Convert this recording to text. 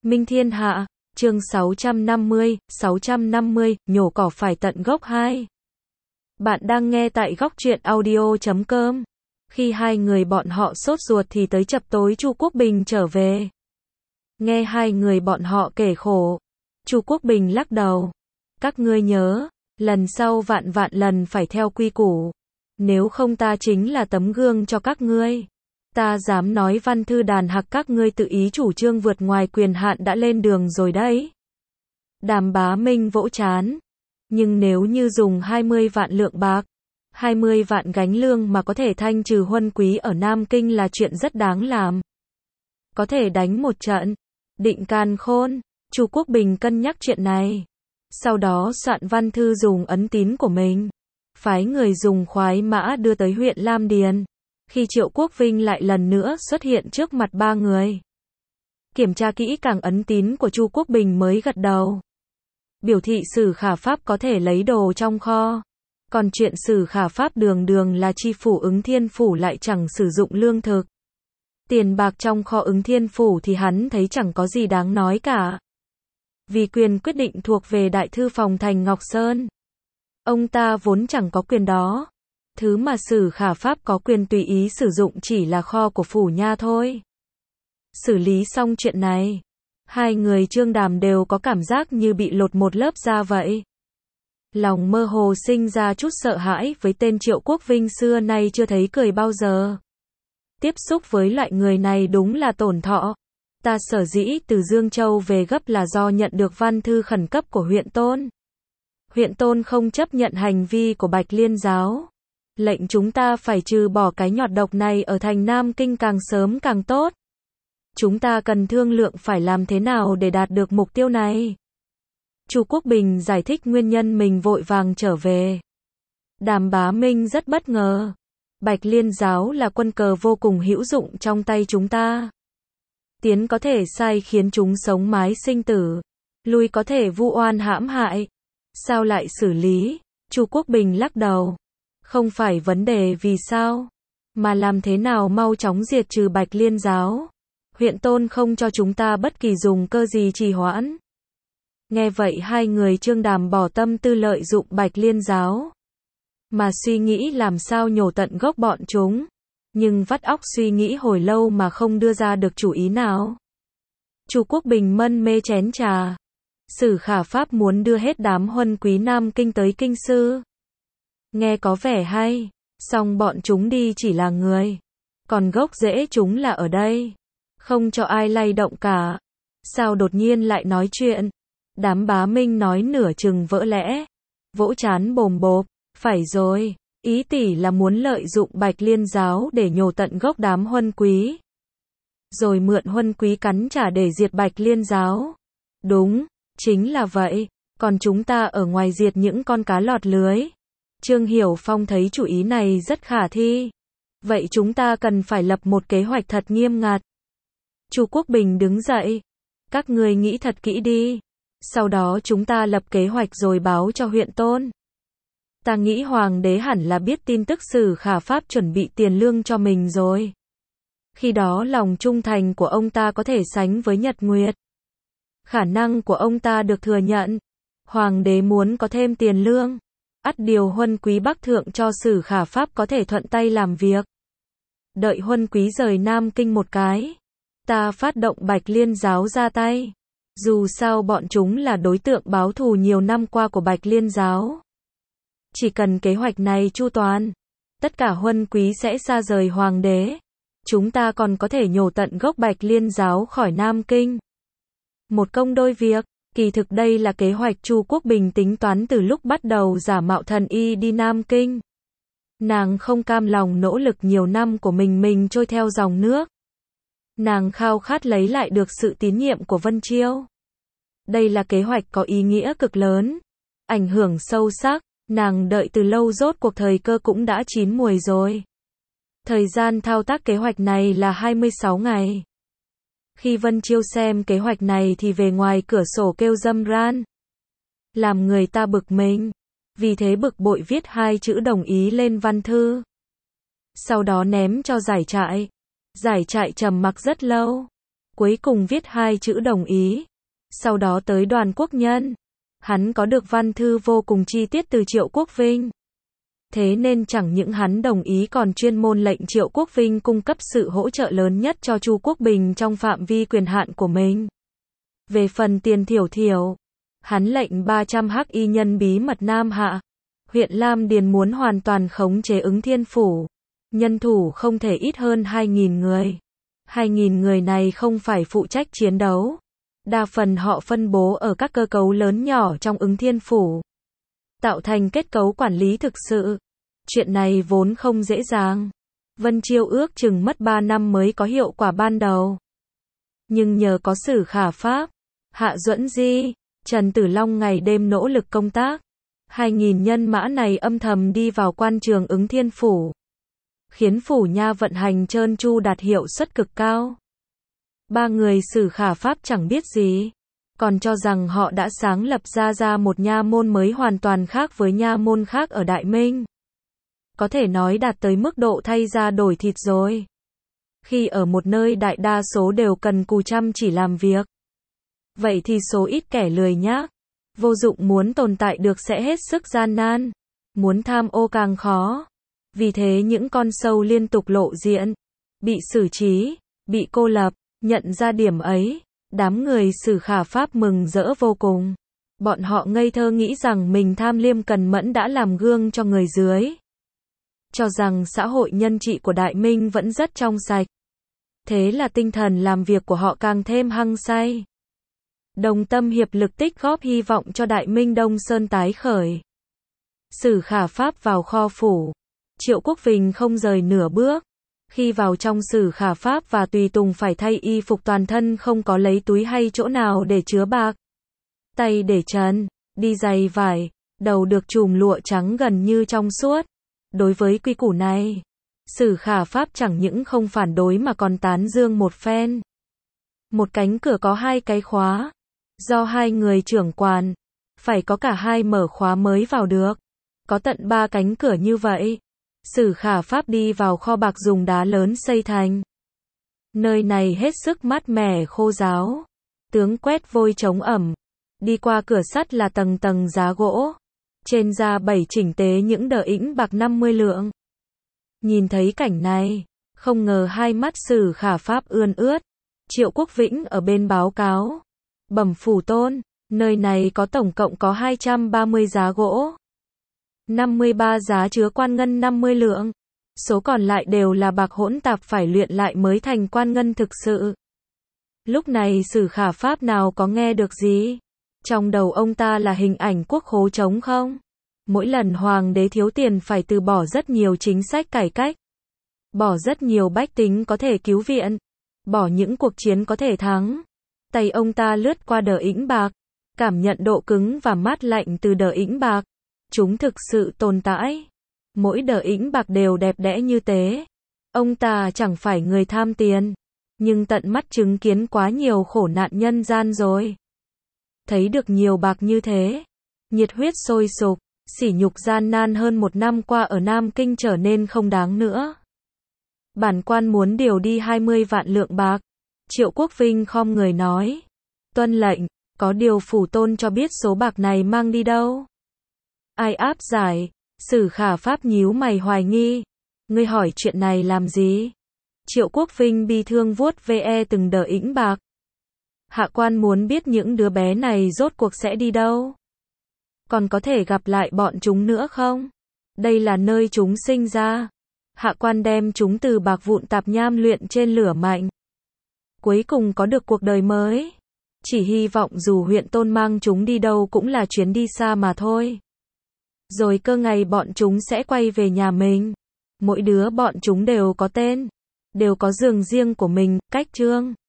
Minh Thiên Hạ, chương 650, nhổ cỏ phải tận gốc 2. Bạn đang nghe tại góc truyện audio.com. Khi hai người bọn họ sốt ruột thì tới chập tối Chu Quốc Bình trở về. Nghe hai người bọn họ kể khổ, Chu Quốc Bình lắc đầu. Các ngươi nhớ, lần sau vạn lần phải theo quy củ. Nếu không ta chính là tấm gương cho các ngươi. Ta dám nói Văn Thư Đàn Hạc các ngươi tự ý chủ trương vượt ngoài quyền hạn đã lên đường rồi đấy. Đàm Bá Minh vỗ trán. Nhưng nếu như dùng 20 vạn lượng bạc, 20 vạn gánh lương mà có thể thanh trừ huân quý ở Nam Kinh là chuyện rất đáng làm. Có thể đánh một trận. Định Càn Khôn, Chu Quốc Bình cân nhắc chuyện này. Sau đó soạn văn thư dùng ấn tín của mình. Phái người dùng khoái mã đưa tới huyện Lam Điền. Khi Triệu Quốc Vinh lại lần nữa xuất hiện trước mặt ba người. Kiểm tra kỹ càng ấn tín của Chu Quốc Bình mới gật đầu. Biểu thị Sử Khả Pháp có thể lấy đồ trong kho. Còn chuyện Sử Khả Pháp đường là chi phủ Ứng Thiên Phủ lại chẳng sử dụng lương thực. Tiền bạc trong kho Ứng Thiên Phủ thì hắn thấy chẳng có gì đáng nói cả. Vì quyền quyết định thuộc về Đại Thư Phòng Thành Ngọc Sơn. Ông ta vốn chẳng có quyền đó. Thứ mà Sử Khả Pháp có quyền tùy ý sử dụng chỉ là kho của phủ nha thôi. Xử lý xong chuyện này, hai người Trương Đàm đều có cảm giác như bị lột một lớp da vậy. Lòng mơ hồ sinh ra chút sợ hãi với tên Triệu Quốc Vinh xưa nay chưa thấy cười bao giờ. Tiếp xúc với loại người này đúng là tổn thọ. Ta sở dĩ từ Dương Châu về gấp là do nhận được văn thư khẩn cấp của huyện Tôn. Huyện Tôn không chấp nhận hành vi của Bạch Liên Giáo. Lệnh chúng ta phải trừ bỏ cái nhọt độc này ở thành Nam Kinh càng sớm càng tốt. Chúng ta cần thương lượng phải làm thế nào để đạt được mục tiêu này. Chu Quốc Bình giải thích nguyên nhân mình vội vàng trở về. Đàm Bá Minh rất bất ngờ. Bạch Liên Giáo là quân cờ vô cùng hữu dụng trong tay chúng ta. Tiến có thể sai khiến chúng sống mái sinh tử. Lui có thể vu oan hãm hại. Sao lại xử lý? Chu Quốc Bình lắc đầu. Không phải vấn đề vì sao, mà làm thế nào mau chóng diệt trừ Bạch Liên Giáo. Huyện Tôn không cho chúng ta bất kỳ dùng cơ gì trì hoãn. Nghe vậy hai người Trương Đàm bỏ tâm tư lợi dụng Bạch Liên Giáo. Mà suy nghĩ làm sao nhổ tận gốc bọn chúng. Nhưng vắt óc suy nghĩ hồi lâu mà không đưa ra được chủ ý nào. Chu Quốc Bình mân mê chén trà. Sử Khả Pháp muốn đưa hết đám huân quý Nam Kinh tới kinh sư. Nghe có vẻ hay, song bọn chúng đi chỉ là người. Còn gốc rễ chúng là ở đây. Không cho ai lay động cả. Sao đột nhiên lại nói chuyện? Đám Bá Minh nói nửa chừng vỡ lẽ. Vỗ trán bồm bộp. Phải rồi, ý tỷ là muốn lợi dụng Bạch Liên Giáo để nhổ tận gốc đám huân quý. Rồi mượn huân quý cắn trả để diệt Bạch Liên Giáo. Đúng, chính là vậy. Còn chúng ta ở ngoài diệt những con cá lọt lưới. Trương Hiểu Phong thấy chủ ý này rất khả thi. Vậy chúng ta cần phải lập một kế hoạch thật nghiêm ngặt. Chu Quốc Bình đứng dậy. Các người nghĩ thật kỹ đi. Sau đó chúng ta lập kế hoạch rồi báo cho huyện Tôn. Ta nghĩ Hoàng đế hẳn là biết tin tức Sử Khả Pháp chuẩn bị tiền lương cho mình rồi. Khi đó lòng trung thành của ông ta có thể sánh với Nhật Nguyệt. Khả năng của ông ta được thừa nhận. Hoàng đế muốn có thêm tiền lương. Ắt điều huân quý Bắc Thượng cho Sử Khả Pháp có thể thuận tay làm việc. Đợi huân quý rời Nam Kinh một cái. Ta phát động Bạch Liên Giáo ra tay. Dù sao bọn chúng là đối tượng báo thù nhiều năm qua của Bạch Liên Giáo. Chỉ cần kế hoạch này chu toàn, tất cả huân quý sẽ xa rời hoàng đế. Chúng ta còn có thể nhổ tận gốc Bạch Liên Giáo khỏi Nam Kinh. Một công đôi việc. Kỳ thực đây là kế hoạch Chu Quốc Bình tính toán từ lúc bắt đầu giả mạo thần y đi Nam Kinh. Nàng không cam lòng nỗ lực nhiều năm của mình trôi theo dòng nước. Nàng khao khát lấy lại được sự tín nhiệm của Vân Chiêu. Đây là kế hoạch có ý nghĩa cực lớn, ảnh hưởng sâu sắc. Nàng đợi từ lâu rốt cuộc thời cơ cũng đã chín muồi rồi. Thời gian thao tác kế hoạch này là 26 ngày. Khi Vân Chiêu xem kế hoạch này thì về ngoài cửa sổ kêu râm ran. Làm người ta bực mình. Vì thế bực bội viết 2 chữ đồng ý lên văn thư. Sau đó ném cho giải trại. Giải trại trầm mặc rất lâu. cuối cùng viết hai chữ đồng ý. Sau đó tới Đoàn Quốc Nhân. Hắn có được văn thư vô cùng chi tiết từ Triệu Quốc Vinh. Thế nên chẳng những hắn đồng ý còn chuyên môn lệnh Triệu Quốc Vinh cung cấp sự hỗ trợ lớn nhất cho Chu Quốc Bình trong phạm vi quyền hạn của mình. Về phần tiền thiểu thiểu, hắn lệnh 300 hắc y nhân bí mật Nam Hạ, huyện Lam Điền muốn hoàn toàn khống chế Ứng Thiên Phủ. Nhân thủ không thể ít hơn 2.000 người. 2.000 người này không phải phụ trách chiến đấu. Đa phần họ phân bố ở các cơ cấu lớn nhỏ trong Ứng Thiên Phủ, tạo thành kết cấu quản lý thực sự. Chuyện này vốn không dễ dàng. Vân Chiêu ước chừng mất 3 năm mới có hiệu quả ban đầu. Nhưng nhờ có Sử Khả Pháp, Hạ Duẫn Di, Trần Tử Long ngày đêm nỗ lực công tác, 2.000 nhân mã này âm thầm đi vào quan trường Ứng Thiên Phủ, khiến phủ nha vận hành trơn tru đạt hiệu suất cực cao. Ba người Sử Khả Pháp chẳng biết gì, còn cho rằng họ đã sáng lập ra một nha môn mới hoàn toàn khác với nha môn khác ở Đại Minh. Có thể nói đạt tới mức độ thay da đổi thịt rồi. Khi ở một nơi đại đa số đều cần cù chăm chỉ làm việc, vậy thì số ít kẻ lười nhác, vô dụng muốn tồn tại được sẽ hết sức gian nan, muốn tham ô càng khó. Vì thế những con sâu liên tục lộ diện, bị xử trí, bị cô lập. Nhận ra điểm ấy, đám người Sử Khả Pháp mừng rỡ vô cùng. Bọn họ ngây thơ nghĩ rằng mình tham liêm cần mẫn đã làm gương cho người dưới, cho rằng xã hội nhân trị của Đại Minh vẫn rất trong sạch. Thế là tinh thần làm việc của họ càng thêm hăng say. Đồng tâm hiệp lực tích góp hy vọng cho Đại Minh Đông Sơn tái khởi. Sử Khả Pháp vào kho phủ, Triệu Quốc Vinh không rời nửa bước. Khi vào trong Sử Khả Pháp và tùy tùng phải thay y phục toàn thân, không có lấy túi hay chỗ nào để chứa bạc. Tay để trần, đi giày vải, đầu được trùm lụa trắng gần như trong suốt. Đối với quy củ này, Sử Khả Pháp chẳng những không phản đối mà còn tán dương một phen. Một cánh cửa có hai cái khóa, do hai người trưởng quản, phải có cả hai mở khóa mới vào được. Có tận 3 cánh cửa như vậy. Sử Khả Pháp đi vào kho bạc dùng đá lớn xây thành. Nơi này hết sức mát mẻ khô ráo, tướng quét vôi chống ẩm. Đi qua cửa sắt là tầng tầng giá gỗ, trên da bày chỉnh tế những đờ ĩnh bạc 50 lượng. Nhìn thấy cảnh này, không ngờ hai mắt Sử Khả Pháp ươn ướt. Triệu Quốc Vĩnh ở bên báo cáo, bẩm phủ tôn, nơi này có tổng cộng có 230 giá gỗ, 53 giá chứa quan ngân 50 lượng. Số còn lại đều là bạc hỗn tạp phải luyện lại mới thành quan ngân thực sự. Lúc này Sử Khả Pháp nào có nghe được gì? Trong đầu ông ta là hình ảnh quốc khố trống không? Mỗi lần hoàng đế thiếu tiền phải từ bỏ rất nhiều chính sách cải cách, bỏ rất nhiều bách tính có thể cứu viện, bỏ những cuộc chiến có thể thắng. Tay ông ta lướt qua đờ ĩnh bạc, cảm nhận độ cứng và mát lạnh từ đờ ĩnh bạc. Chúng thực sự tồn tại. Mỗi đờ ĩnh bạc đều đẹp đẽ như thế. Ông ta chẳng phải người tham tiền, nhưng tận mắt chứng kiến quá nhiều khổ nạn nhân gian rồi. Thấy được nhiều bạc như thế, nhiệt huyết sôi sục, sỉ nhục gian nan hơn 1 năm qua ở Nam Kinh trở nên không đáng nữa. Bản quan muốn điều đi 20 vạn lượng bạc. Triệu Quốc Vinh khom người nói. Tuân lệnh, có điều phủ tôn cho biết số bạc này mang đi đâu? Ai áp giải? Sử Khả Pháp nhíu mày hoài nghi. Ngươi hỏi chuyện này làm gì? Triệu Quốc Vinh bi thương vuốt ve từng đờ ĩnh bạc. Hạ quan muốn biết những đứa bé này rốt cuộc sẽ đi đâu? Còn có thể gặp lại bọn chúng nữa không? Đây là nơi chúng sinh ra. Hạ quan đem chúng từ bạc vụn tạp nham luyện trên lửa mạnh, cuối cùng có được cuộc đời mới. Chỉ hy vọng dù huyện tôn mang chúng đi đâu cũng là chuyến đi xa mà thôi. Rồi cơ ngày bọn chúng sẽ quay về nhà mình. Mỗi đứa bọn chúng đều có tên, đều có giường riêng của mình, cách trương.